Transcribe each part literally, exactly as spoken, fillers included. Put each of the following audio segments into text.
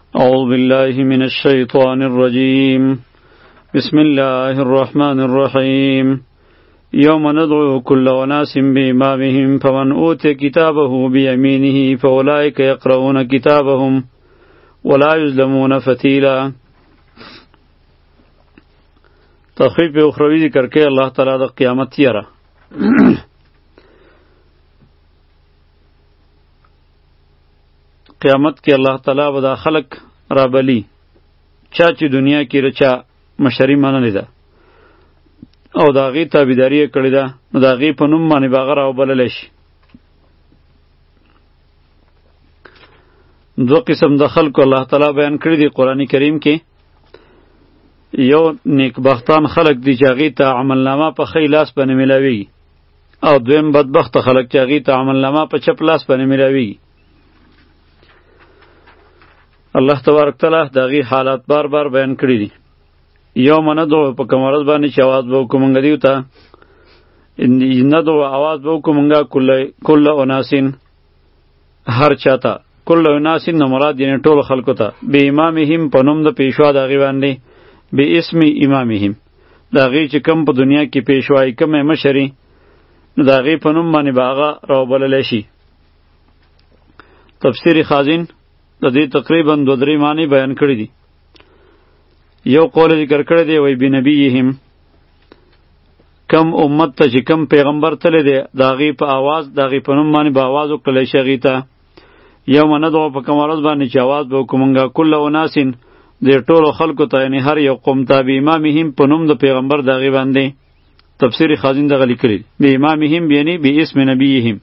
أعوذ بالله من الشيطان الرجيم بسم الله الرحمن الرحيم يوم ندعو كل أناس بإمامهم فمن أوتي كتابه بيمينه فأولئك يقرؤون كتابهم ولا يظلمون فتيلا. تخفیف اخروی ذکر کے اللہ تعالیٰ دا قیامت تیارا قیامت کې الله تعالی به دا خلق را بلی چا چې دنیا کې رچا مشری منلې ده او دا غي تابعداري کړې ده نو دا غي په نوم باندې باغ را وبلل شي. دو قسم د خلکو الله تعالی بیان کړی دی قرآن کریم کې. یو نیکبختان خلق دی چې هغې ته عملنامه په ښی لاس باندې میلاویږي او دویم بدبخت خلق چې هغې ته عملنامه په چپ لاس باندې میلاویږي. الله تبارک تعالی د هغې حالات بار بار بیان کړي دي. یوم ندعو په کوم ورځ باندې چې اواز به وکړو مونږ دیو ته ندعو اواز به وکړو مونږه کل اناسین هر چاته کل اناسین نه مراد یعنې ټولو خلکو ته بې امامهم په نوم د پیشوا د هغې باندې بې اسم امامهم د هغې چې کم په دنیا کې پیشوایي کمی مشري نو د هغې په نوم باندې به هغه راوبللی شي. تفسیر خازن د دې تقریبا دو درې معنی بیان کړي دي. یو قول ذکر کړی دی وی بنبیهم کم امت ته چې کم پیغمبر تللی دی د هغې په آواز د هغې په نوم باندې به آواز وکړلی شي هغې ته. یوم ندعو په کوم ورځ باندې چې آواز به وکړو مونږه کل اناسین د ټولو خلکو ته یعنې هر یو قوم ته به امامهم په نوم د پیغمبر د هغې باندې. تفسیر خازن دغه لیکلی دی به امامهم یعنې به اسم نبیهم.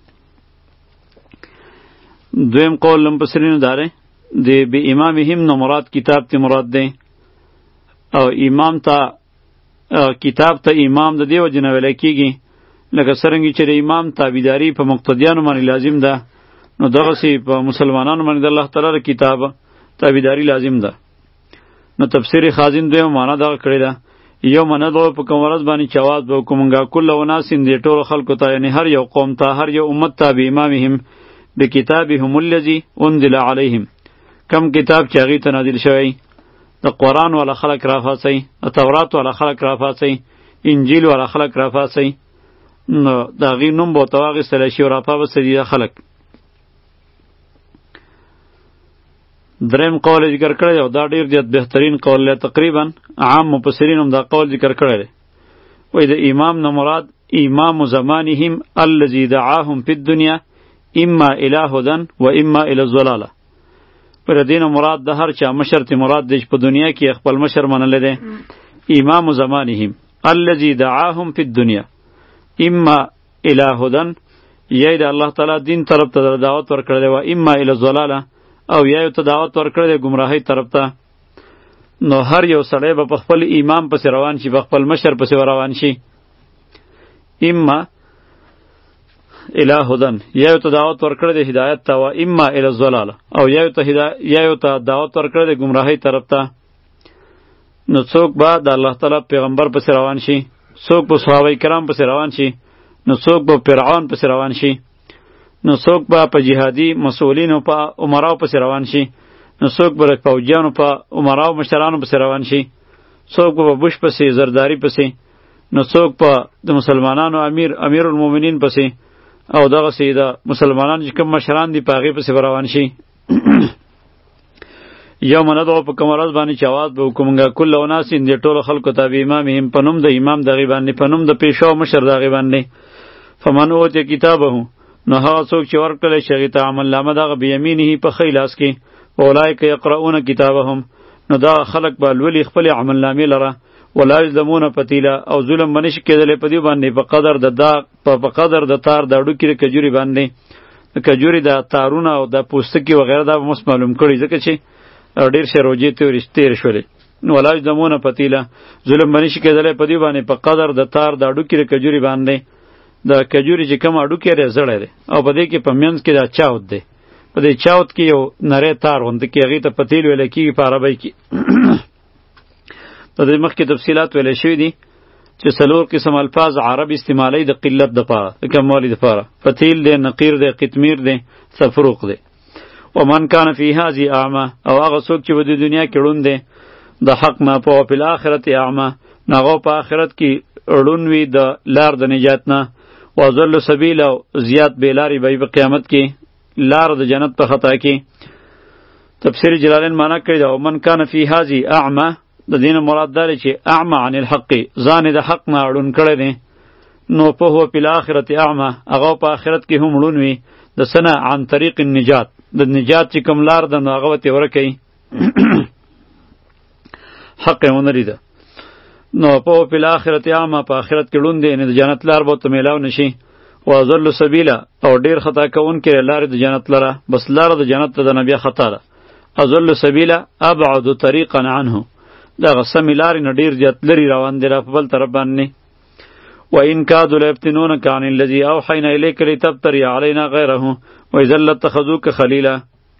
دویم قول لمپسرینو داره د به امامهم نه مراد کتاب تی مراد دی او امام ته کتاب ته امام د دې وجې نه ویلی کېږي لکه څرنګه چې د امام تابعداري په مقتدیانو باندې لازم ده نو دغسې په مسلمانانو باندې د الله تعالی د کتاب تابعداري لازم ده. نو تفسیر خازن دویم معنا دغه کړې ده یوم ندعو په کوم ورځ باندې چې اواز به وکړو مونږه کل اناسین دې ټولو خلکو ته یعنې هر یو قوم ته هر یو امت ته به امامهم بکتابهم الذي انزل علیهم کم کتاب چې هغې ته نازل شوی د قرآن والا خلق راپاڅئ د تورات والا خلق راپاڅئ انجیل والا خلق راپاڅئ نو د هغې نوم به ورته واخیستلی شي او راپاڅي دا خلق. دریم قول ذکر کړی دی او دا ډېر زیات بهترین قول دی تقریبا عام مفسرین هم دا قول ذکر کړی دی وایي د امام نه مراد امام زمانهم الذي دعاهم فی الدنیا اما الى هدن و اما الى الضلاله. پر دین مراد د هر چا مشر تی مراد دی په دنیا کې خپل مشر منلی دی امام زمانهم الذي دعاهم فی الدنیا اما الى هدن یا د الله تعالی دین طرف ته دعوت ورکړی دی و اما الى الضلاله او یا یو ته دعوت ورکړی دی گمراهۍ طرف ته. نو هر یو سړی به په خپل امام پسې روان شي په خپل مشر پسې روان شي اما الى هدن یا یو ته دعوت ورکړی دی هدایت ته و اما الى الضلاله او یا یو ته یا یو ته دعوت ورکړی دی گمراهۍ طرف ته. نو څوک به د الله تعالی پیغمبر پسې روان شي څوک به صحابه کرام پسې روان شي نو څوک به فرعون پسې روان شي نو څوک به په جهادي مسؤلینو په عمراو پسې روان شي نو څوک به د فوجیانو په عمراو مشرانو پسې روان شي څوک به په بوش پسې زرداری پسې نو څوک په د مسلمانانو امیر امیر المؤمنین پسې او دغسې د مسلمانانو چې کوم مشران دي په هغې پسې به روان شي. یوم ندعو په کوم ورځ باندې چې اواز به وکړو مونږه کل اناسین دې ټولو خلکو ته به امامهم په نوم د امام د هغې باندې په نوم د پیشوا مشر د هغې باندې. فمن اوتیه کتابه نو هغه څوک چې ورکړلی شي هغې ته عملنامه دغه بیمینه په ښی لاس کې اولئک یقرؤون کتابهم نو دغه خلک به لولي خپلې عملنامې لره ولا یظلمون فتیلا او ظلم به نشي کېدلی په دې باندې په قدر د دا په قدر د تار د اډوکې د کجوري باندې د کجوري د تارونه او د پوستکي وغیره دا به مس معلوم کړي ځکه چې ډېر شی روجې تېرې شولې ولا یظلمون فتیلا ظلم به نشي کېدلی په دې باندې په قدر د تار د اډوکې د کجوري باندې د کجوري چې کوم اډوکی دی زړی دی او په دې کې په منځ کې دا چاود دی په دې چاود کې یو نری تار غوندې کې هغې ته پتیل ویلی کېږي په عربۍ کې. د دې مخکې تفصیلات ویلی شوي دي چې څلور قسم الفاظ عرب استعمالی د قلت دپاره د کموالي دپاره پتیل دی نقیر دی قطمیر دی سفروق دی. ومن کان فی هذه اعمى او هغه څوک چې په دې دنیا کې ړوند دی د حق نه په په آخرت اعمى ناغه په آخرت کې ړوند وي د لار د نجات نه وضل سبیل او زیات بیلاری به په قیامت کې لار د جنت په خطا کې. تفسیر جلالین معنا کړی دا ومن کان فی هذه اعمى د دین مراد دا چې اعمى عن الحق ځان د حق نه ړوند کړی دی نو په هو په آخرت اعمى هغه په آخرت کې هم ړوند وي د سنه عن طریق النجات د نجات چې کوم لار د نو هغه ته ورکوي حق یې ونه لیده نو په په آخرت اعمى په آخرت کې ړوند دی نه د جنت لار به ته میلاو نشي وضل سبیلا او ډیر خطا کوونکې لارې د جنت لره بس لار د جنت د نبی خطا ده اضل سبیلا ابعد طریقا عنه دا غسمی لارې نه ډیر زیات لري روان دی را په بل طرف باندې وإن كادوا ليفتنونك عن الذي أوحينا إليك لتبتري علينا غيره وإذا لاتخذوك خليلا.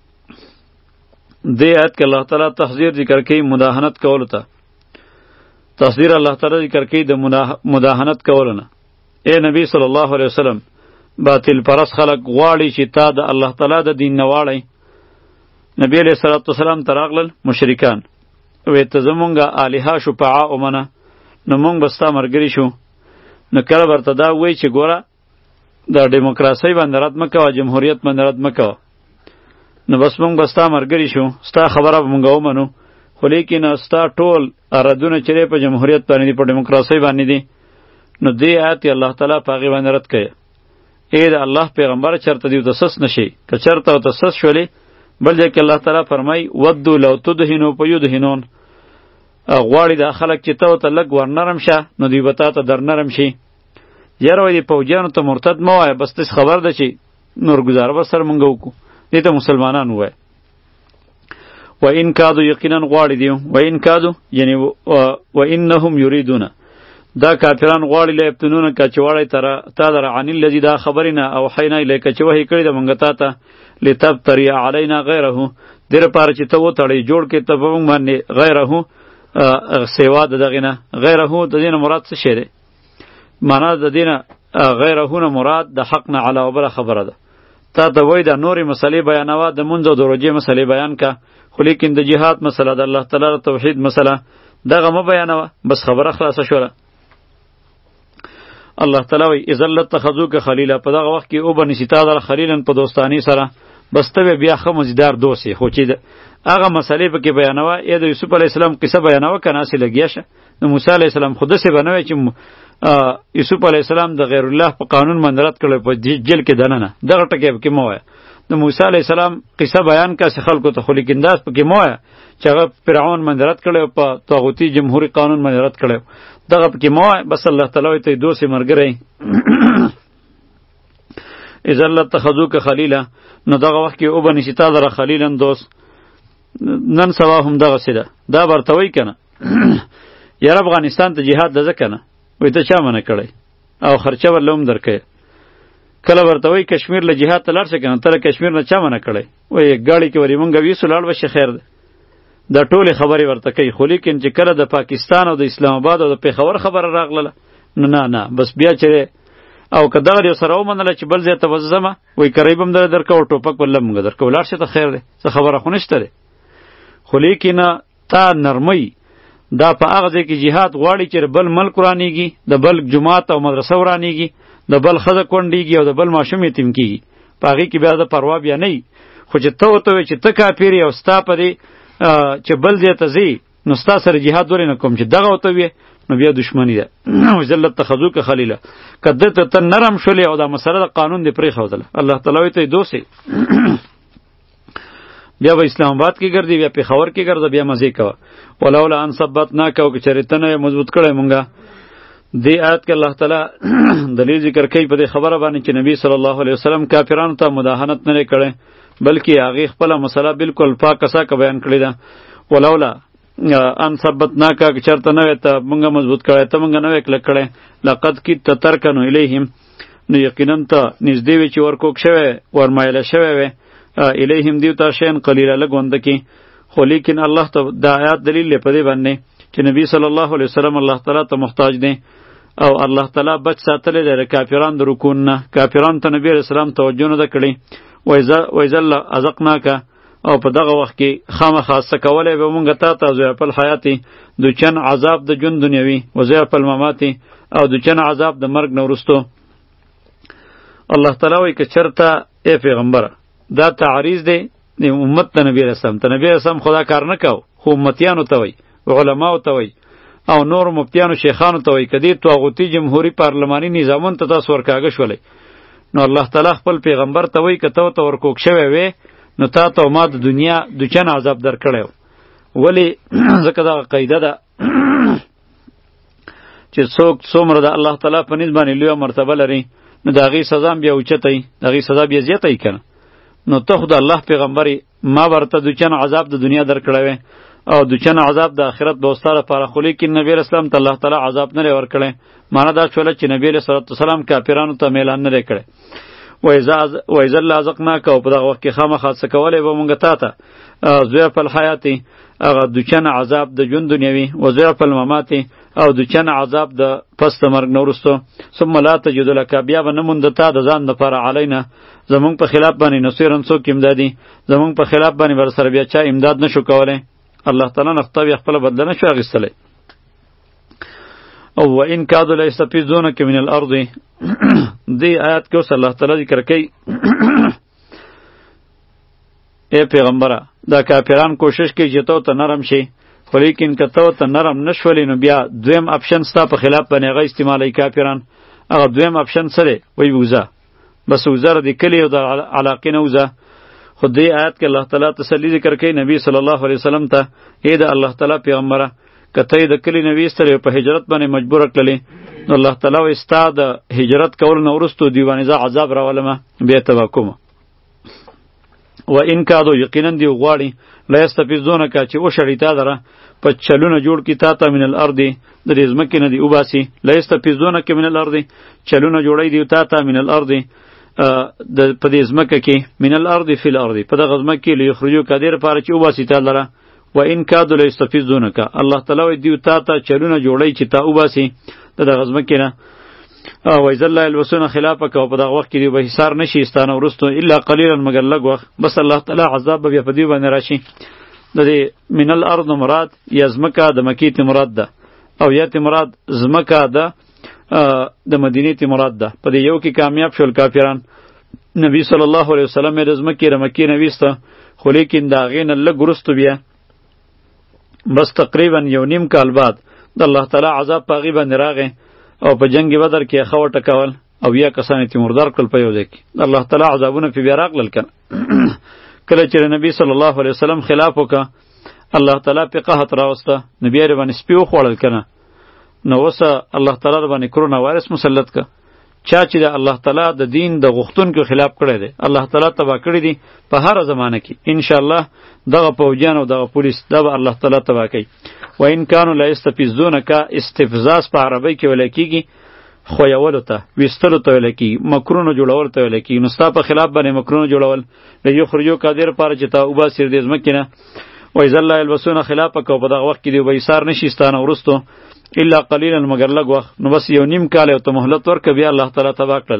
دې آیت کې الله تعالی تحذیر ذکر کوي مداهنت کولو ته تحذیر الله تعالی ذکر کوي د مداهنت کولو نه. اے نبی صلی الله علیه وسلم باطل پرست خلق غواړي چې تا د الله تعالی د دین نه واړی. نبی علیہ الصلوۃ والسلام تراغلل مشرکان وې ته زمونږه الها شفعاء ومنه نو مونږ بستا مرګري شو نو کله ورته دا وایي چې ګوره د ډیموکراسۍ باندې رد مه کوه جمهوریت باندې رد مه کوه نو بس مونږ به ستا ملګري شو ستا خبره به مونږ ومنو خو لیکن ستا ټول ردونه چې دی په جمهوریت باندې دي په ډیموکراسۍ باندې دي نو دې آیت یې الله تعالی په هغې باندې رد کوي. ای د الله پیغمبر چېرته دې ورته سس نشي که چېرته ورته سس شولې بل ځای کې الله تعالی فرمایي ودو لو تدهنو فیدهنون غواړي دا خلک چې ته ورته لږ ورنرم شه نو دوی به تا ته در نرم شي. یاره وایي دې پوجیانو ته مرتد مه وایه بس داسې خبر ده چې نور ګزاره به سره مونږ وکړو دې ته مسلمانان ووایه. و ان کادو یقینا غواړي دی و ان کادو یعنی و انهم یریدون دا کافران غواړي له ابتنون کا چواړی تر تا در عن الذی دا خبرنا او حینا الیک چې وਹੀ کړی د مونږ ته ته لتب تری علینا غیره در پاره چې ته و تړی جوړ کې ته په مونږ باندې غیره سیوا د دغه نه غیره د دین مراد څه شی دی معنا د دین غیره نه مراد د حق نه علاوه بل خبره ده تا ته وای د نوري مسلې بیانوا د منځو د روجې مسلې بیان کا خو لیکن د جهاد مسله د الله تعالی توحید مسله دغه م بیانوا بس خبره خلاصه شوله. الله تعالی وی اذا لتخذوک خلیلا په دغه وخت کې او بنی ستا در خلیلن په دوستانی سره بس ته بیا خو مزیدار دوسی خو چې هغه مسلې په کې بیانوا یا د یوسف علی السلام قصه بیانوا کنه اسی لګیا شه د موسی علی السلام خود سه بنوي چې یوسف علی السلام د غیر الله په قانون باندې رد کړل په جیل کې دننه دغه ټکی کې مو د موسی علی السلام قصه بیان کا څه خلکو ته خو لیکن داس په کې مو چې هغه فرعون باندې رد کړل په طاغوتی جمهوریت قانون باندې رد کړل دغه په کې مو بس الله تعالی ته دوسی مرګري اذا الله تخذوک خلیلا نو دغه وخت کې او بنی ستا در خلیلن دوست نن سوا هم دغه سیده دا برتوي کنه یار افغانستان ته jihad د ځکنه وې ته چا منه کړی او خرچه ورلوم درکې کله ورتوي کشمیر له jihad ته لاړ شي کنه تر کشمیر نه چا منه کړی وې گاڑی کې وری مونږ ویسو لاړ وشه خیر ده دا ټوله خبري ورته کوي خو لیکن چې کله د پاکستان او د اسلام آباد او د پیښور خبره راغله نه نه نه بس بیا چې او که دغه یو سره ومنله چې بل ځای ته وځمه وایي کریب هم در درکو ټوپک بله مونږ درکو لاړ شي ته خیر دی څه خبره خو نشته دی خو لیکن تا نرمۍ دا په هغه ځای کې جهاد غواړي چې بل ملک ورانیږي د بل جماعت او مدرسه ورانیږي د بل ښځه کونډیږي او د بل ماشوم یتیم کیږي په هغې کې بیا د پروا بیا نه وي خو چې ته ورته وایې چې ته کافر یې او ستا په دې چې بل ځای ته ځې نو ستا سره جهاد ولې نه کوم چې دغه ورته ویې نو بیا دشمنی ده وجلت تخذوک خلیله کده ته ته نرم شولې او دا مسله د قانون دی پرېښودله الله تعالی ته دوسې بیا به اسلام آباد کې ګرځي بیا پېښور کې ګرځه بیا مزې کوه ولولا ان ثبتناک او که چېرې ته نه مضبوط کړی مونږه دې آیت کې الله تعالی دلیل ذکر کوي په دې خبره باندې چې نبی صلی الله علیه وسلم کافرانو ته مداهنت نه کړی بلکې هغې خپله مسله بالکل پاکه ساکه بیان کړې ده ولولا ان ثبتناک که چېرته نه وې ته مونږه مضبوط کړی ته مونږه نه وې کلک کړی لقد کدت ترکنو الیهم نو یقینا ته نږدې وې چې ورکوک شوی ورمایله شوی وې الیهم دیو تا شین قلیله لګونده کې خو لیکن الله ته دا آیات دلیل دی په دې باندې چې نبی صلی الله علیه وسلم الله تعالی ته محتاج دی او الله تعالی بچ ساتلی دی د کافران د رکون نه کافران ته نبی علیه السلام توجه نه ده کړې وایذا ازقناک او په دغه وخت کې خامخا څه کولی به مونږ تا ته ضعف الحیات دوچن عذاب د ژوند دنیوي و ضعف الممات او دوچن عذاب د مرګ نه وروستو. الله تعالی وایي که چېرته ای پیغمبره دا تعریض دی د امت د نبی رسم ته نبی رسم خدا کار نه کو خو امتیانو ته وایي علماو ته وایي او نور مفتیانو شیخانو ته وایي که دې طاغوتي جمهوري پارلماني نظامونو ته تاسو ورکاږه شولی نو الله تعالی خپل پیغمبر ته وایي که ته ورته ورکوک شوی وې نو تا ته ما د دنیا دوچن عذاب در کړی ولی ځکه دغه قاعده ده چې څوک څومره د الله تعالی په نسبت باندې لویه مرتبه لري نو د هغې سزا هم بیا اوچته وي د هغې سزا بیا زیاته وي که نه نو ته خو د الله پیغمبر ما ورته دوچن عذاب د دنیا در کړی وی او دوچن عذاب د آخرت به ستا لپاره خو لیکن نبی اسلام ته الله تعالی عذاب نه دی ورکړی معنا دا شوله چې نبی علیه صلات وسلام کافرانو ته میلان نه دی کړی وایذا لازقناک او په دغه وخت کې خامخا څه کولی به مونږ تا ته ضعف الحیات هغه دوچن عذاب د ژوند دنیوي و ضعف الممات او دوچن عذاب د پس د مرګ نه وروستو ثم لا تجد لک بیا به نه مونده تا د ځان دپاره علینا زمونږ په خلاف باندې نصیرن څوک امدادي زمونږ په خلاف باندې ورسره بیا چا امداد نشو کولی الله تعالی نه خطاب خپله بدله نشو اخیستلی او و ان کادو لیستفزونک من الارض دی آیات کې اوس الله تعالی ذکر کوي ای پیغمبره دا کافران کوشش کوي چې تو ته نرم شي خو لیکن که تو ته نرم نشولی نو بیا دویم اپشن ستا په خلاف باندې هغه استعمالوي کافران هغه دویم اپشن څه دی وایي وځه بس وځه د کلي او د علاقې نه وځه خو دې آیات کې الله تعالی تسلی ذکر کوي نبی صلی الله علیه وسلم ته ای د الله تعالی پیغمبره که ته د کلي نه ویستلی په هجرت باندې مجبوره کړلې نو الله تعالی وایي ستا د هجرت کولو نه وروستو دوی باندې زه عذاب راولمه بیا تبا کومه و ان کادو یقینا دی غواړي لا یستفزونک چې وشړی تا دره په چلونه جوړ کی تا ته من الارض د دې ځمکې نه دی وباسي لا یستفزونک من الارض چلونه جوړی دی تا ته من الارض د په دې ځمکه کې من الارض فی الارض په دغه ځمکه کې لیخرجو کدیر پاره چې وباسي تا دره و ان کادو لا یستفزونک الله تعالی دی تا ته چلونه جوړی چې تا وباسي د دغه ځمکې نه او وایذل الله الوسون خلافک او په دغه وخت کې دی به حصار نشي استانه ورستو الا قلیلا مگر لږ وخت بس الله تعالی عذاب به په دې باندې راشي د دې من الارض مراد یا زمکه د مکی ته مراد ده او یا ته مراد زمکه ده د مدینه ته مراد ده په دې یو کې کامیاب شول کافران نبی صلی الله علیه وسلم یې د زمکه د مکی نه ویسته خو لیکن دا غین لږ ورستو بیا بس تقریبا یو نیم کال بعد د الله تعالی عذاب په غیبه نراغه او په جنگ بدر کې خو ټکول او یا کسان تی مردار کړل په یو ځای کې الله تعالی عذابونه په بیا راغلل کنه کله چې نبی صلی الله علیه وسلم خلاف وکړه الله تعالی په قحط راوسته نبی یې باندې سپیو خوړل کنه نو وسه الله تعالی باندې کرونا وایرس مسلط ک چا چې د الله تعالی د دین د غختونکو خلاف کړی دی الله تعالی تبا کړی دی په هر زمانه کې ان شاء الله دغه پوجان او دغه پولیس دا به الله تعالی تبا کوي و ان کانوا لا یستفزونک استفزاز په عربی کې ویل کیږي خو یولو ته وستلو ته ویل کیږي مکرونو جوړول ته ویل کیږي نو ستا په خلاف باندې مکرونو جوړول له یو خرجو قادر پاره چې تا وبا سر دې زمکینه و اذا الله البسون خلافک او په دغه وخت کې دی وایسار نشي ستانه ورستو الا قلیلا مگر لږ وخت نو بس یو نیم کال او ته مهلت ورکړه بیا الله تعالی تبا کړله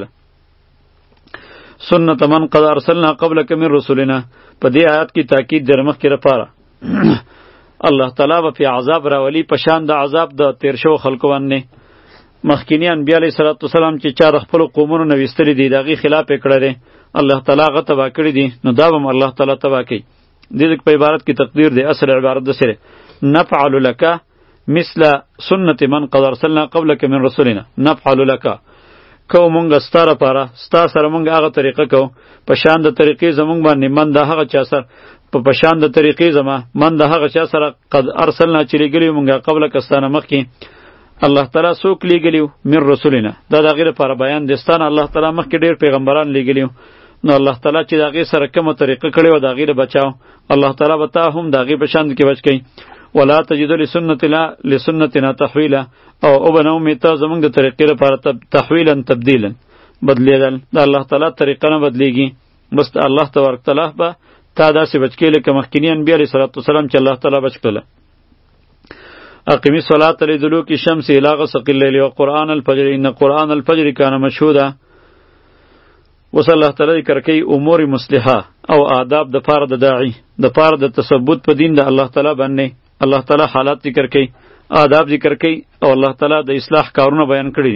سنت من قد ارسلنا قبلک من رسولنا په دې آیات کې تاکید در مخ کې لپاره الله تعالی به په عذاب راولي په شان د عذاب د تیر شو خلکو باندې مخکینی انبیاء علیه الصلاۃ والسلام چې چا د خپل قومونو نه ویستلی دي دغه خلاف یې کړی الله تعالی هغه تبا کړی دي نو دا به الله تعالی تبا کوي دې په عبارت کې تقدیر دی اصل عبارت د سره نفعل لك مثل سنت من قد ارسلنا قبلك من رسولنا نفعل لك کو مونږ ستاره پاره ستا سره مونږ هغه طریقه کو په شان د طریقې زمونږ باندې من د هغه چا سره په پشان د طریقې زما من د هغه چا سره قد ارسلنا چې لګلی مونږه قبل کستانه مخکې الله تعالی څوک لګلیو من رسولنا دا د غیر پر بیان دستان الله تعالی مخکې ډیر پیغمبران لګلیو نو الله تعالی چې دا غیر سره کومه طریقه کړی و دا غیر بچاو الله تعالی وتا هم دا غیر بشان کې بچ کی ولا تجد لسنتنا لسنتنا تحویلا او او بنو میته زمونږ د طریقې لپاره تحویلا تبدیلا بدلیدل دا الله تعالی طریقه نه بدلیږي بس الله تبارک تعالی به تا داسې بچ کې لکه مخکینی انبیاء علیه الصلاۃ والسلام چې الله تعالی بچ کړل اقیمی الصلاة لدلوک الشمس الی غسق الليل وقرآن الفجر ان قرآن الفجر کان مشهودا وصلی الله تعالی ذکر کوي امور مصلحه او آداب د پاره د داعی د پاره د تثبت په دین د الله تعالی باندې الله تعالی حالات ذکر کوي، آداب ذکر کوي او الله تعالی د اصلاح کارونه بیان کړي.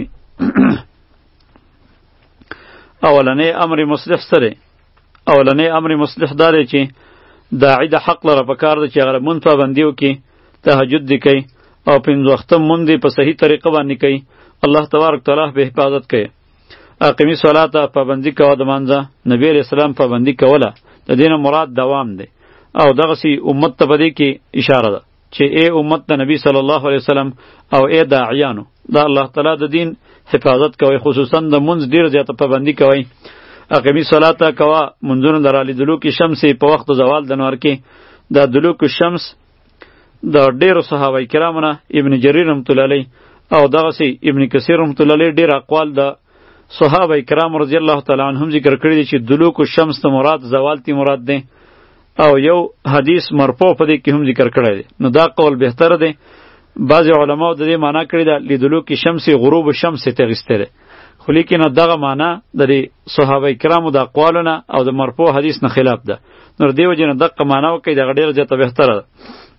اولنې امر مصلح سره اولنې امر مصلح دار چې داعی د حق لره په کار ده چې هغه مونږ پابندي وکړي، تهجد دی کوي او پنځه وخته مونږ په صحیح طریقه باندې کوي، الله تبارک تعالی به حفاظت کوي. اقیمی صلاته پابندي کوه د مانځه، نبی علیہ السلام پابندي کوله، د دینه مراد دوام دی. او دغه سی امت ته بده کې اشاره ده چې ای امت د نبی صلی الله علیه وسلم او ای داعیانو د الله تعالی د دین حفاظت کوي، خصوصا د منځ ډیر زیاته پابندي کوي. اقیمی صلاته کوه منځونه درالی دلوک شمس په وخت زوال د نور کې د دلوک شمس د ډیرو صحابه کرامو نه ابن جریر رحمت الله علیه او دغه سی ابن کثیر رحمت الله علیه ډیر اقوال د صحابه کرام رضی الله تعالی عنهم ذکر کړی دي چې دلوک الشمس ته مراد زوال تی مراد ده، او یو حدیث مرفوع په دې کې هم ذکر کړی دی. نو دا قول بهتره دی. بعض علماء د دې معنی کړی ده لدلوک الشمس غروب الشمس ته غستره، خو لیکن دغه معنی د صحابه کرامو د اقوالونه او د مرفوع حدیث نه خلاف ده. نو دیو جن دغه معنی وکړي دغه ډیر زیاته بهتره ده.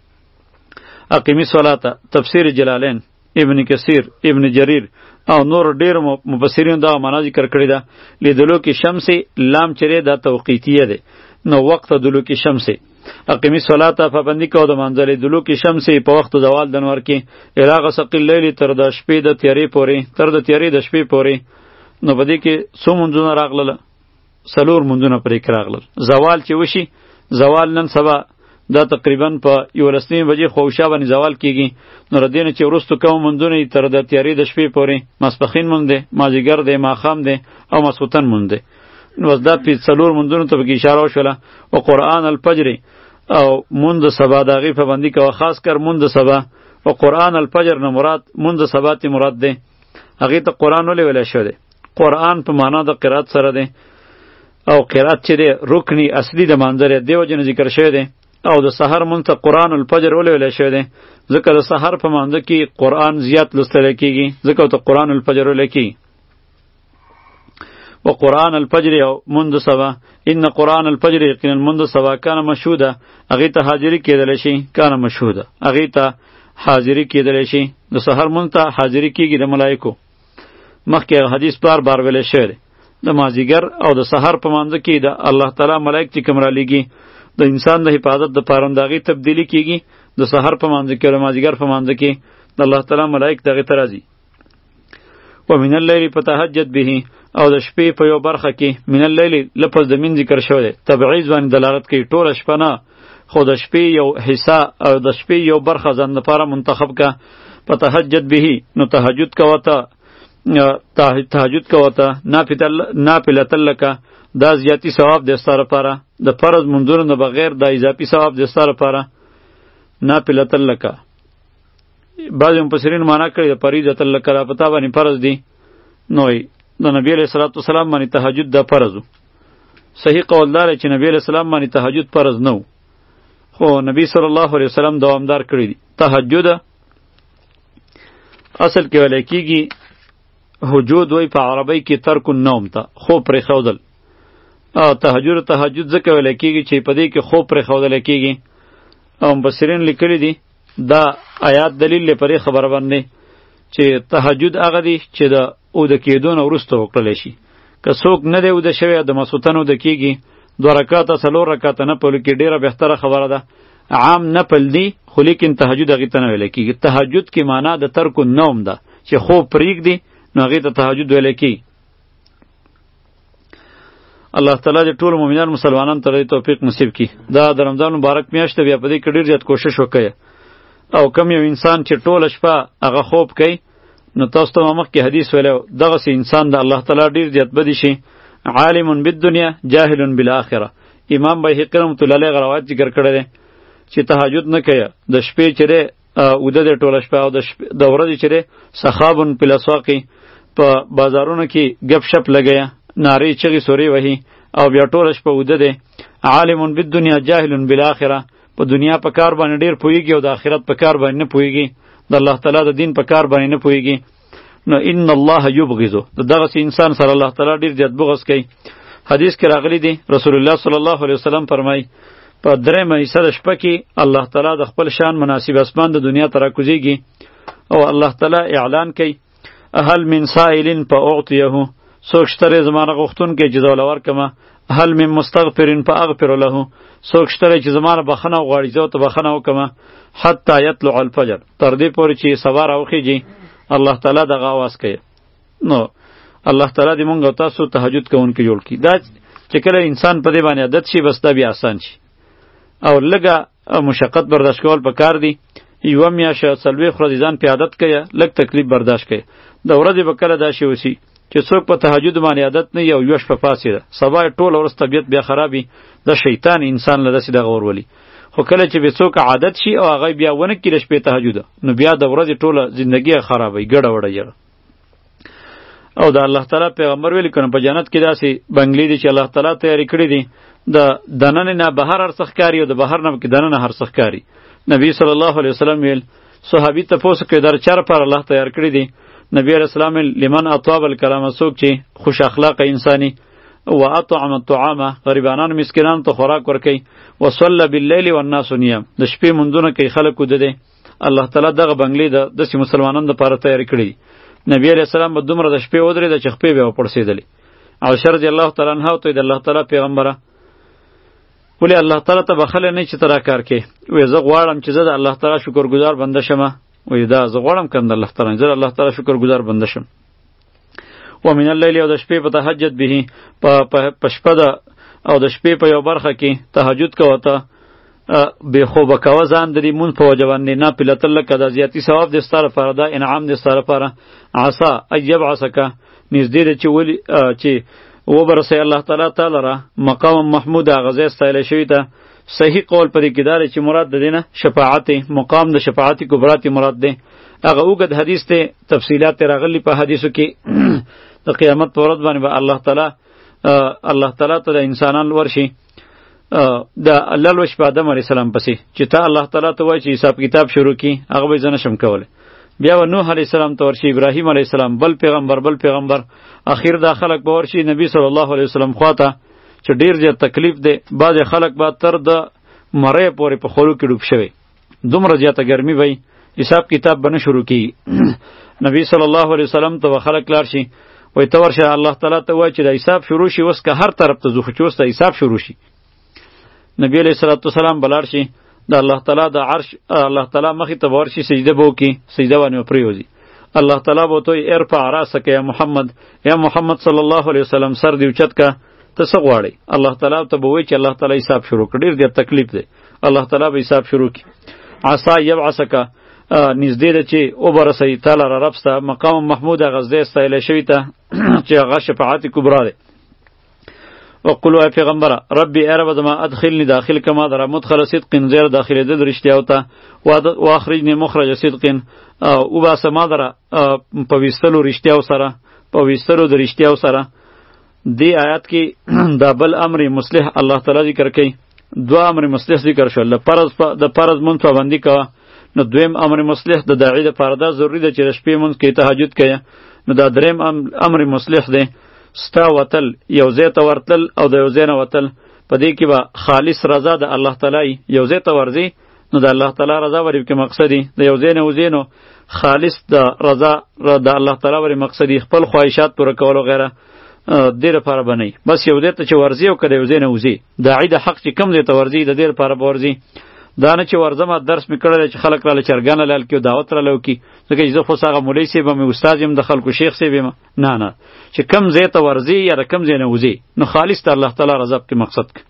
اقیمی صلاته تفسیر جلالین، ابن کثیر، ابن جریر او نور ډیر مفسرین دا معنا ذکر کړی ده. لدلوک الشمس لام چره دا توقیتیه ده، نو وقت دلوک الشمس اقیمی صلاته پابندی کو د منځلې دلوک الشمس په وخت زوال د نور کې اراغه ثقل لیل تر د شپې د تیارې پورې تر د تیارې د شپې پورې. نو بده کې څو منځونه راغله، سلور منځونه پرې راغله. زوال چې وشي، زوال نن سبا دا تقریبا په یولسنی بجې خوشا باندې زوال کیږي. نو ردینه چې ورستو کوم منځونه تر د تیارې د شپې پورې ماسپخین مونږ دی، مازیګر دی، ماخام دی او مسوتن مونږ دی. نو دا په څلور منځونو ته به اشاره وشوله. او قرآن الفجر او مونږ سبا دغه پابندي کوه، خاص کر مونږ سبا. او قرآن الفجر نه مراد مونږ سبا تی مراد دی. هغه ته قرآن ولې ویل شو دی؟ قرآن په معنا د قرات سره دی، او قرات چې دی رکنی اصلي د منځره دیو جن ذکر شوی دی. او د سحر مونږ ته قرآن الفجر ولې ویل شوی دی؟ ځکه د سحر په مانځ کې قرآن زیات لوستل کیږي، ځکه ته قرآن الفجر ویل کی. و قرآن الفجر او منذ سبا ان قرآن الفجر یقینا منذ سبا کان مشهوده، هغه ته حاضری کېدل شي، کان مشهوده هغه ته حاضری کېدل شي. د سحر مونږ ته حاضری کیږي د ملائکو. مخکې حدیث بار بار ویل شوی دی. د مازیګر او د سحر په مانځ کې د الله تعالی ملائک چې کوم را لېږي د انسان د حفاظت د پارونداغي تبدیلی کیږي. د سحر په مانځ کې او د مازیګر په مانځ کې د الله تعالی ملائک دغه ترازی. و من الليل فتهجد به او د شپې په یو برخه کې من الليل لفظ د من ذکر شوی دی، تبعیض باندې دلالت کوي. ټوله شپه نه، خو د شپې یو حصہ او د شپې یو برخه ځان لپاره منتخب کا. فتهجد به نو تهجد کوته، تهجد کوته نافلة لک، دا زیاتی ثواب د ستاره لپاره. د فرض منځونو نه بغیر د اضافي ثواب د ستاره لپاره. نافلة لک بعض مفسرین معنا کړی د فریضه لک را پتا باندې فرض دی. نو د نبی علیہ الصلوۃ والسلام باندې تهجد د فرض. صحیح قول دار چې نبی علیہ السلام باندې تهجد فرض نه، خو نبی صلی الله علیه وسلم دوامدار کړی دی. تهجد اصل کې ویل کېږي هجود وای په عربی کې ترک النوم ته، خوب پرې خودل. او تهجد تهجد ځکه ویل کېږي چې په دې کې خوب پرې خودل کېږي. او مفسرین لیکلي دي دا آیات دلیل لپاره خبر باندې چې تهجد هغه دی چې د او د کېدو نه وروسته وکړل شي. که څوک نه دی او د شوی د مسوتن او د کېږي دوه رکعاته څلور رکعاته نه پلو کې ډیره بهتره خبره ده. عام نه پل دی، خو لیکن تهجد هغې ته نه ویل کېږي. تهجد کې معنا د ترک النوم ده چې خوب پرېږدي، نو هغې ته تهجد ویل کېږي. الله تعالی دې ټول مؤمنان مسلمانان ته توفیق نصیب کړي. دا د رمضان مبارک میاشت بیا په دې کې ډېر زیات کوشش وکړئ. او کم یو انسان چې ټوله شپه هغه خوب کوي، نو تاسو ته مخکې حدیث ویلی، دغسې انسان د الله تعالی ډېر زیات بدی شي. عالم بالدنیا جاهل بالآخره. امام بهقي رحمة الله علیه روایت ذکر کړی دی چې تهجد نه کوي، د شپې چې دی اوده دی ټوله شپه، او د ورځې چې دی سخابن فی الاسواق، په بازارونو کې ګپ شپ لګیا، نارې چغې سورې وهي، او بیا ټوله شپه اوده دی. عالم بالدنیا جاهل بالآخره. په دنیا په کار باندې ډیر پوهیږي او د آخرت په کار باندې نه پوهیږي، د الله تعالی د دین په کار باندې نه پوهیږي. نو ان الله یبغض، د دغه انسان سره الله تعالی ډیر زیات بغض کوي. حدیث کې راغلی دی رسول الله صلی الله علیه وسلم فرمای په درېمه حصه د شپه کې الله تعالی د خپل شان مناسب اسمان د دنیا ته راکوزیږي او الله تعالی اعلان کوي هل من سائل فاعطيه څوک شته زمانه غوښتونکی چې زه ورکمه هل من مستغفر فاغفر له څوک شته چې زمانه بخښنه غواړي زه ورته بخښنه وکمه حتی یطلع الفجر تر دې پورې چې سبا راوخیږي الله تعالی دغه آواز کوي. نو الله تعالی دې مونږ او تاسو تهجد کوونکي جوړ کړي. دا چې کله انسان په دې باندې عادت شي بس دا بیا آسان شي او لږه مشقت برداشت کول پکار دی. یوه میاشت څلوېښت ورځې ځان پې عادت کړه لږ تکلیف برداشت کړه. د ورځې به کله داسې وسي چې څوک په تهجد باندې عادت نه وي او یوه شپه پاڅېده سبا یې ټوله ورځ طبیعت بیا خرابي د شیطان انسان له داسې دغه ورولي. خو کله چې به څوک عادت شي او هغه بیا ونه کړي د شپې تهجد نو بیا د ورځې ټوله زندګي خرابوي ګډه وډه یې. او د الله تعالی پیغمبر ویلي کنه په جنت کې داسې بنګلې دي چې الله تعالی تیاری کړي دي د دننه نه بهر هر څه ښکاري او د بهر نه کې دننه هر څه ښکاري. نبی صلی الله علیه وسلم ویل صحابي تپوس کوي در چر پر الله تیار کړی دی. نبی علیہ السلام لمن اطاب الکلام څوک چې خوش اخلاق انسانی و اطعم الطعام غریبانان مسکینان ته خوراک ورکي وصلى بالليل والناس نيام د شپې مونږونه کوي خلک ودده الله تعالی دغه بنگلې د داسې مسلمانانو لپاره تیار کړی. نبی علیہ السلام به دومره د شپې ودرې د چخپې به وپړسېدلې. عائشہ رضی الله تعالی عنها ته د الله تعالی پیغمبره ولې الله تعالی ته بخله نه چې ترا کار کې وې زه غواړم چې زه د الله تعالی شکرګزار بنده شم. وې دا زه غواړم کنه الله تعالی زه الله تعالی شکرګزار بنده شم. ومن الليل او د شپې په تهجد به په شپه ده او د شپې په یو برخه کې تهجد کوه ته بې خوبه کوه ځان د دې مونځ په وجه باندې نافلة لکه دا زیاتي ثواب دې ستا لپاره ده انعام دې ستا لپاره. عسا ان یبعثک نږدې ده چې ولي چې وبرسئ الله تعالی تعالی را مقام محمود هغه ځای ستایلی شوي ته. صحیح قول په دې کې دا دی چې مراد د دې نه شفاعت مقام د شفاعت کبرا تی مراد دی. هغه اوږد حدیث دی تفصیلات یې راغلي په حدیثو کې د قیامت په ورځ باندې به الله تعالی الله تعالی ته د انسانان ورشي د الله لوش په آدم علیه السلام پسې چې ته الله تعالی ته وایي چې حساب کتاب شروع کړي هغه به زه نشم کولی. بیا به نوح علیه السلام ته ورشي ابراهیم علیه السلام بل پیغمبر بل پیغمبر اخیر دا خلک به ورشي نبی صلی الله علیه وسلم خواته چې ډیر زیات تکلیف دی. بعضې خلک به تر د مرۍ پورې په خولو کې ډوب شوی دومره زیاته ګرمي وی حساب کتاب به نه شروع کړي. نبی صلی الله علیه وسلم ته به خلک لاړ شي وایي ته ورشه الله تعالی ته وایي چې د حساب شروع شي اوس که هر طرف ته ځو خو چې اوس د حساب شروع شي. نبی علیه الصلاة والسلام به لاړ شي د الله تعالی د عرش الله تعالی مخې ته به ورشي سجده به وکړي سجده باندې به پرېوځي. الله تعالی به ورته وایي ارفع راسک یا محمد یا محمد صلی الله علیه وسلم سر دې اوچت که ته څه غواړئ. الله تعالی ته به وایي چې الله تعالی حساب شروع کړ ډېر زیات تکلیف دی الله تعالی به حساب شروع کړي. عسا یبعثک نږدې ده چې وبرسئ تعالی را رب سته مقام محمود هغه ځای ستایلی شوي ته چې هغه شفاعت کبرا دی. وقلو ای پیغمبره ربی ای رب زما ادخلنی داخل کما در مدخل صدق زیر داخلېدل رښتیاو ته و اخرجنی مخرج صدق وباسه ما دره په ویستلو رښتیاو سره په ویستلو د رښتیاو سره. دې آیات کې دا بل امر مصلح الله تعالی ذکر کوي. دوه امر مصلح ذکر شول د فرض د فرض مونځ پابندي کوه. نو دویم امر مصلح د داعی دپاره دا ضروري ده چې د شپې مونځ کې تهجد کوي. نو دا دریم امر مصلح دی ستا وتل یو ځای ته ورتل او د یو ځای نه وتل په دې کې به خالص رضا د الله تعالی یو ځای ته ورځي نو د الله تعالی رضا ورې کې مقصدي د یو ځای نه وځې نو خالص د رضا د الله تعالی ورې مقصدي خپل خواهشات پوره کول او غیره دې لپاره به نه بس یو ځای ته چې ورځي او که د یو ځای نه وځي داعي د حق چې کوم ځای ته ورځي د دې لپاره به ورځي. دا نه چې ورځمه درس مې کړی دی چې خلک راله چرګانه لال کړي او دعوت راله وکړي ځکه چې زه خو هغه مولوي صاحب یم استاد یم د خلکو شیخ صاحب یم نه نه چې کم ځای ته ورځي یا د کم ځای نه وځي نو خالص د الله تعالی رضا کې مقصد که.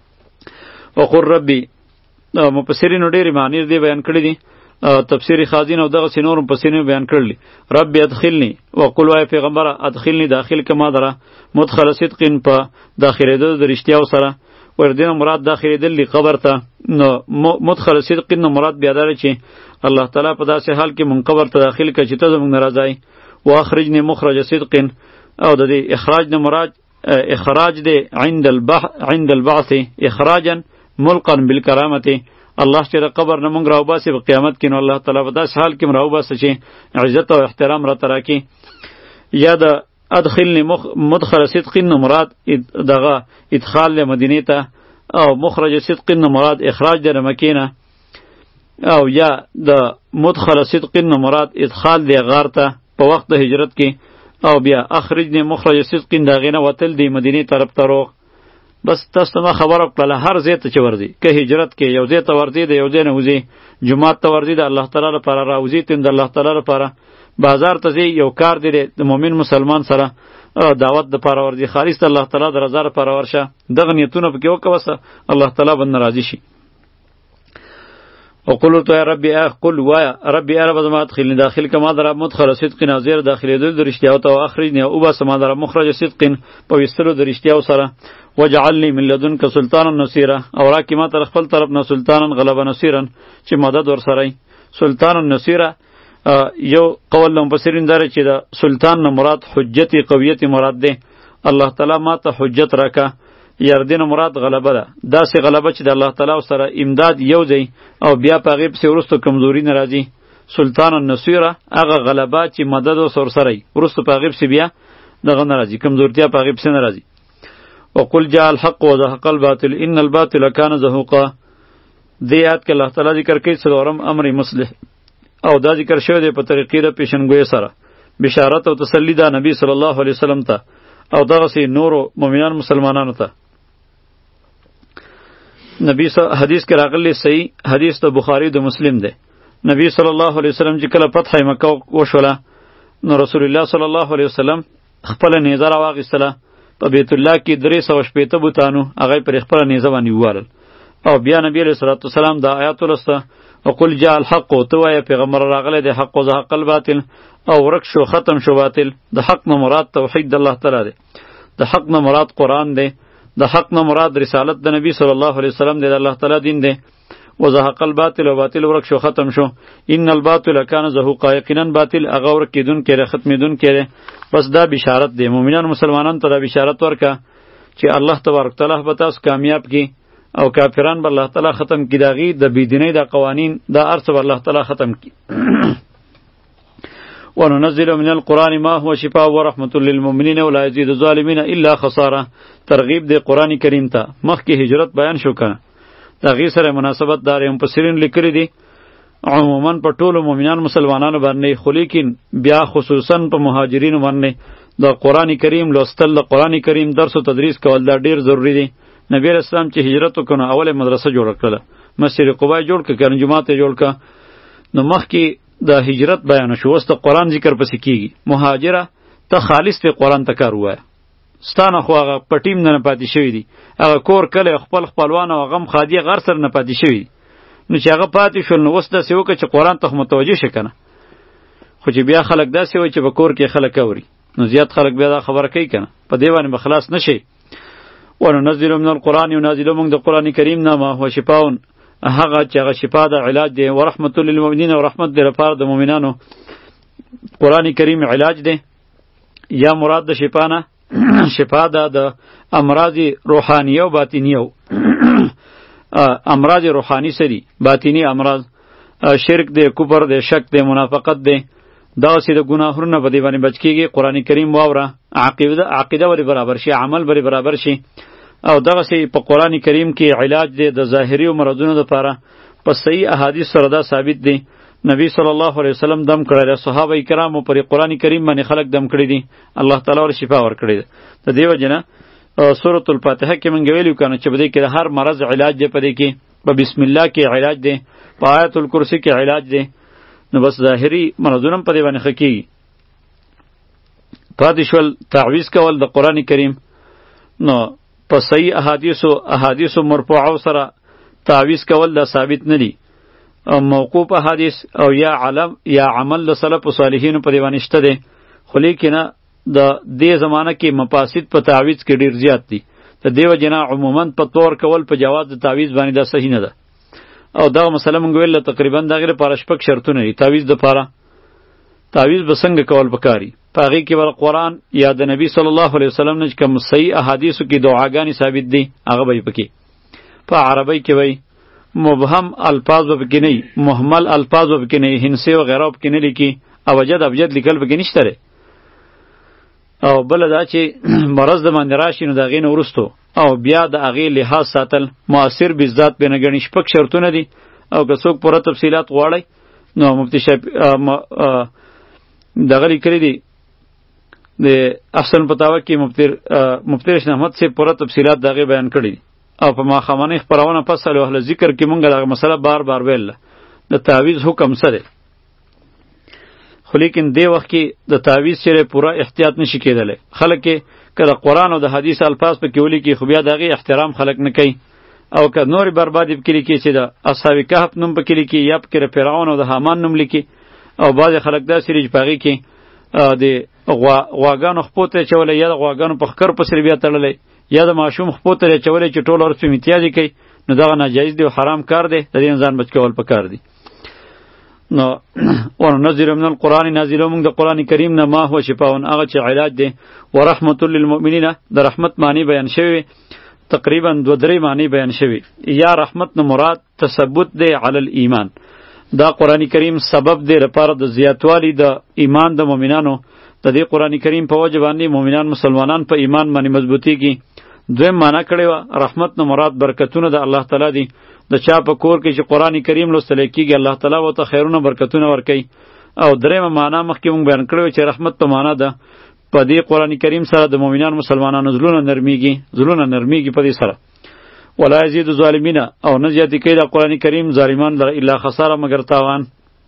وقل ربي مفسرینو ډېرې معنی دې بیان کړي دي تفسیر خازین او دغسې نور مفسرینو بیان کړلي. ربي ادخلني وقل وایه پیغمبره ادخلني داخل کما دره مدخل صدق په داخلېدو د رښتیاو سره وردین مراد داخلېدل دی قبر ته. نو مدخل صدق نو مراد بیا دا چې الله تعالی په داسې حال کې مونږ قبر ته داخل کړه چې ته زموږ نه راځئ. واخرجنی مخرج صدق او د دې اخراج نه مراد اخراج دی عند البحث عند البعث اخراجا ملقا بالکرامه الله چې د قبر نه مونږ راوباسي په قیامت کې نو الله تعالی په داسې حال کې راوباسي چې عزت او احترام راته راکړي. یا د ادخلنی مدخل صدق نو مراد دغه ادخال له مدینه ته، او مخرج صدق نو مراد اخراج د مکې نه، او یا د مدخل صدق نو مراد ادخال دی غار ته په وخت د هجرت کې، او بیا اخرجنی مخرج صدق دا غینه وتل دی مدینه طرف ته روغ. بس تاسو ما خبره کړله هر ځای ته چې ورځي که هجرت کې یو ځای ته ورځي د یو ځای نه وځي، جمعات ته ورځي د الله تعالی لپاره راوځي تم د الله تعالی لپاره، بازار ته ځي یو کار دی د مؤمن مسلمان سره دعوت د پاره ورځي خالص الله تعالی د رضا لپاره ورشه، دغه نیتونه پکې وکوسه الله تعالی باندې راضي شي. وقلوا تو یا ربی قل وایا ربی رب زما ادخلنی داخل کما در مدخل صدق ناظر داخل دل درشتیاو ته اخرجنی او با سما در مخرج صدق په وستلو درشتیاو سره، وجعلنی من لدنک سلطانا نصیرا، او راکی ما تر خپل طرف نه سلطانا غلبه نصیرا چې مدد ور سره. سلطانا نصیرا یو قول لهم مفسرین داره چې د سلطان نه مراد حجت قویت مراد ده. الله تعالی ما ته حجت راکا، یردین مراد غلبه ده، داسې غلبه چې د الله تعالی سره امداد یو ځای او بیا په هغې پسې وروسته کمزوري نه راځي. سلطان النصیره هغه غلبه چې مدد او سر سره وي، وروسته په هغې پسې بیا دغه نه راځي، کمزورتیا په هغې پسې نه راځي. وقل جاء الحق وزهق الباطل ان الباطل کان زهوقا. دې آیات کې الله تعالی ذکر کوي څلورم امر مصلح، او دا ذکر شوی دی په طریقې د پیشنګوی سره، بشارت او تسلی ده نبی صلی الله علیه وسلم ته او دغسې نورو مؤمنان مسلمانانو ته. نبی حدیث کې راغلی صحیح حدیث د بخاری د مسلم دی. نبی صلی الله علیه وسلم چې کله فتح مکه وشوله نو رسول الله صلی الله علیه وسلم خپل نیزه راواخیستله، په بیت الله کې درې سوه شپېته بوتانو هغه پر خپله نیزه باندې ووالل، او بیا نبی علیه صلوات وسلام دا آیات ولسته وقل جاء الحق، تو وایه پیغمبر راغلی دی حق و زهق الباطل، او ورک شو ختم شو باطل. د حق نه مراد توحید د الله تعالی دی، د حق نه مراد قرآن دی، د حق نه مراد رسالت د نبی صلی الله علیه وسلم دی، د الله تعالی دین دی. وزهق الباطل، و باطل ورک شو ختم شو. ان الباطل کان زهوقا، یقینا باطل هغه ورک کیدون کړي ختمیدون کړي. بس دا بشارت دی مؤمنان مسلمانان ته، دا بشارت ورکا چې الله تبارک تعالی به تاسو کامیاب کی او کافران به الله تعالی ختم کی، داغي د بيدینۍ د قوانین دا ارڅ به الله تعالی ختم کی. وننزل من القرآن ما هو شفاء ورحمة للمؤمنين ولا يزيد الظالمين الا خساره. ترغیب دی قرآن کریم ته. مخکې هجرت بیان شو کنه، دا غي سره مناسبت دار مفسرین لیکلی دي عموما په ټولو مؤمنان مسلمانانو باندې، خو لیکن بیا خصوصا په مهاجرینو باندې د قرآن کریم لوستل، د قرآن کریم درس او تدریس کول دا ډیر ضروری دی. نبی اسلام چې هجرت وکړ اوله مدرسه جوړ کړه، مسجد قباء جوړ کړه، کنه جمعه جوړ کړه. نو مخکې د هجرت بیان شو، اوس د قرآن ذکر پسې کیږي. مهاجره ته خالص ته قرآن ته کار وایه، ستانه خو هغه پټیم نه پاتې شوی دی، هغه کور کله خپل خپلوان او غم خادي غر سر نه پاتې شوی دی. نو چې هغه پاتې شول نو اوس داسې وکړه چې قرآن ته متوجه شي کنه. خو چې بیا خلک داسې وایي چې په کور کې خلک اوري، نو زیات خلک بیا دا خبره کوي کنه، په دې باندې به خلاص نشي. وننزل من القرآن، ونازل من القرآن کریم نه ما هو شفاء، هغه چې هغه شفا د علاج دی، ورحمت للمؤمنین، او رحمت دی لپاره د مؤمنانو. قرآن کریم علاج دی، یا مراد د شفا نه شفا ده د امراض روحانیه او باطینیه. امراض روحانی سری، باطینی امراض شرک دی، کفر دی، شک دی، منافقت دی، داسې د ګناهونو نه په دې باندې بچ کیږي. قرآن کریم واوره، عقیده عقیده ولې برابر شي، عمل ولې برابر شي. او دغسې په قرآن کریم کې علاج دی د ظاهري مرضونو لپاره، په صحیح احادیث سره دا ثابت دی. نبی صلی الله علیه وسلم دم کړی دی، صحابه کرامو پر قرآن کریم باندې خلک دم کړی دي، الله تعالی ور شفا ورکړی دی. د دې وجه نه سورۃ الفاتحه کې مونږ ویلو کنه چې په دې کې د هر مرض علاج دی، په دې کې په بسم الله کې علاج دی، په آیت الکرسی کې علاج دی. نو بس ظاهري مرضونه په دې باندې ښه کېږي. پاتې شول تعویذ کول د قرآن کریم. نو په صحیح احادیثو احادیثو مرفوعو سره تعویذ کول دا ثابت نه دي، موقوف احادیث او یا علم یا عمل د سلف و صالحینو په دی باندې شته دی. خو لیکنه د دې زمانه کې مفاسد په تعویذ کې ډیر زیات دي، د دیو جنا عموما په تور کول په جواز د تعویذ باندې دا صحیح نه ده. او دا مسله مونږ ویل تقریبا دا غیر پاره شپږ شرطونه دي تعویذ د پاره. تعویذ به څنګه کول پکاري، پاغي کې ور قرآن یا د نبی صلی الله علیه وسلم نه کوم صحیح احادیثو کې دعاګانې ثابت دي هغه به پکې په عربی کې وای، مبهم الفاظ به پکې نه، محمل الفاظ به پکې نه، هندسي او غیره پکې نه لیکي، اوجد ابجد لیکل پکې نشته. او بل دا چې مرض د باندې راشي نو د هغې نه وروستو او بیا د هغې لحاظ ساتل مؤثر بالذات بینه ګڼي. شپږ شرطونه دي او که څوک پوره تفصیلات غواړئ نو مفتی شفیع دغه لیکلي دي د احسن فتاوا کې مفتی مفتی رشید احمد صاحب پوره تفصیلات د هغې بیان کړي دي او په ماښامنۍ خپرونه فصل اهل ذکر کې مونږ دغه مسله بار بار ویله د تعویض حکم څه دی. خو لیکن دې وخت کې د تعویض سره پوره احتیاط نشي کېدلی. خلک کې که د قرآن او د حدیث الفاظ پکې ولیکي خو بیا د هغې احترام خلک نه کوي او که نورې بربادي پکې لیکي چې د اصحاب کهف نوم پکې لیکي یا پکې د فرعون او د حامان نوم لیکي او بعضې خلک داسې دي چې په هغې کې د غواګانو خپو ته اچولی یا د غواګانو په ښکر پسې بیا تړلی یا د ماشوم خپو ته اچولی چې ټول ورځ پې امتیازې کوي نو دغه ناجایز دی او حرام کار دی. د دې نه ځان بچ کول پکار دی. نو وننزل من القرآن نازلو موږ د قرآن کریم نه ما هو شفاء هغه چې علاج دی ورحمة للمؤمنین د رحمت معنی بیان شوی تقریبا دو درې معنی بیان شوی. یا رحمت نه مراد تثبت دی علی الایمان. دا قرآن کریم سبب دی لپاره د زیاتوالی د ایمان د مؤمنانو. د دې قرآن کریم په وجه باندې مؤمنان مسلمانان په ایمان باندې مضبوطیږي. دویم معنا کړی وه رحمت نه مراد برکتونه د الله تعالی دي. د چا په کور کې چې قرآن کریم لوستل کېږي الله تعالی ورته خیرونه برکتونه ورکوي. او دریمه معنا مخکې مونږ بیان کړی چې رحمت په معنا ده په دې قرآن کریم سره د مؤمنان مسلمانانو زړونه نرمیږي زړونه نرمیږي په دې سره. ولا یزید الظالمین او نه زیاتې کوي د قرآن کریم ظالمان لره الا خساره مگر تاوان.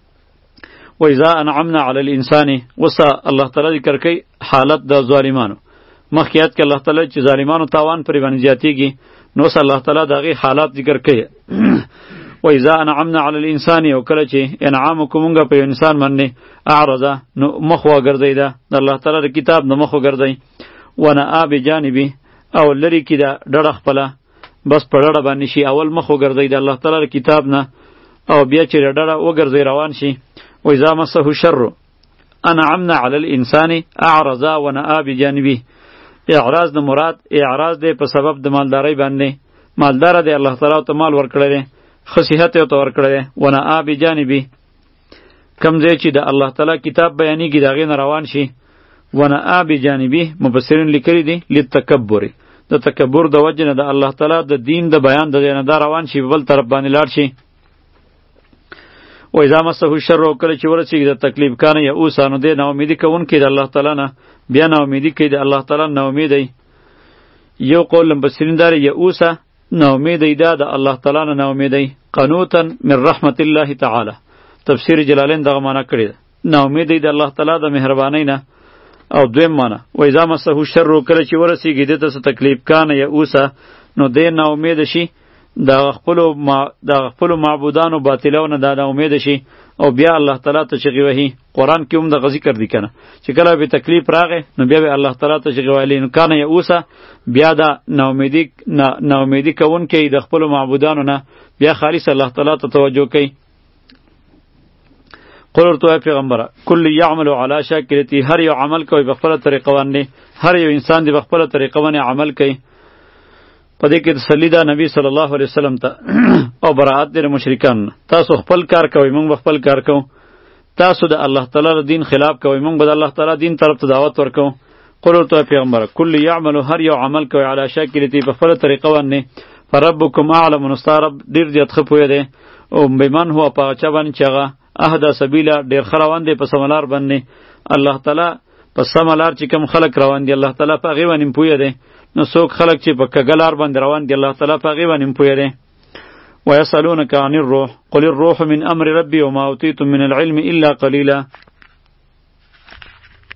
و اذا انعمنا علی الانسان وسه الله تعالی ذکر کوي حالت د ظالمانو. مخکې آیت کې الله تعالی چې ظالمانو تاوان پرې باندې زیاتېږي نو اوس الله تعالی د هغې حالات ذکر کوي. و اذا انعمنا علی الانسان او کله چې انعام وکړو مونږ په یو انسان باندې اعرضه نو مخ وګرځئ ده د الله تعالی د کتاب نه مخ وګرځئ. ونأى بجانبه او لرې کړي ده ډډه خپله بس په ډډه باندې شي اول مخ وګرځئ د الله تعالی د کتاب نه او بیا چې ډډه وګرځئ روان شي. و اذا مسه الشر انعمنا علی الانسان اعرض ونأى بجانبه. اعراض نه مراد اعراض دی په سبب د مالدارۍ باندې. مالدار دی الله تعالی ته مال ورکړی دی ښه صحت یې ورته ورکړی دی. ونأى بجانبه کوم ځای چې د الله تعالی کتاب بیانېږي د هغې نه روان شي. ونأى بجانبه مفسرین لیکلي دي للتکبر د تکبر د وجې نه د الله تعالی د دین د بیان د ځای نه دا روان شي په بل طرف باندې لاړ شي. و اذا مسه الشر او کله چې ورسېږي د تکلیف کانه یئوسا نو دی ناامیدي کوونکی د الله تعالی نه بیا ناامیدي کوي د الله تعالی نه امیدی. یو قول مفسرین داره یئوسا ناامیدی دا د الله تعالی نه ناامیدی. قنوتا من رحمت الله تعالی تفسیر جلالین دغه معنا کړی ده ناامیدی د الله تعالی د مهربانۍ نه. او دویم معنا و اذا مسه الشر کله چې ورسېږي دې ته څه تکلیف کانه یئوسا نو دی ناامید شي د خپلو ما د خپلو معبودانو باطلونه دا ناامید شي او بیا الله تعالی ته چغې وهي. قرآن کې هم دغه ذکر دی کنه چې کله به تکلیف راغی نو بیا به الله تعالی ته چغې وهلې نو کانه یئوسا بیا دا ناامیدي ناامیدي کوونکی د خپلو معبودانو نه بیا خالص الله تعالی ته توجه کوي. قل ورته پیغمبره کل یعمل علی شاکلته هر یو عمل کوي په خپله طریقه باندې هر یو انسان دی په خپله طریقه باندې عمل کوي. په دې کې تسلی ده نبی صلی الله علیه وسلم ته او براءت دی مشرکان. تاسو خپل کار کوئ موږ به خپل کار کوو. تاسو د الله تعالی دین خلاف کوئ موږ به د الله تعالی دین طرف ته دعوت ورکوو. قل ورته پیغمبره کل یعمل هر یو عمل کوي علی شاکلته په خپله طریقه باندې فربکم اعلم نو ستا رب ډېر زیات ښه پوهه دی او بمن هو په هغه چا باندې چې هغه اهدا سبیله ډېر ښه روان دی په سمه لار باندې. الله تعالی په سمه لار چې کوم خلک روان دي الله تعالی په هغې باندې پوهه دی. نو څوک خلک چې په کږه لار باندې روان دي الله تعالی په هغې باندې پوهه دی. ویسألونک عن الروح قل الروح من امر ربی وما اوتیتم من العلم الا قلیلا